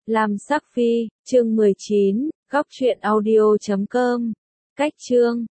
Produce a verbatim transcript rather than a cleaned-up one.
Lam Sắc Phi, chương mười chín, góc truyện audio chấm com. Cách chương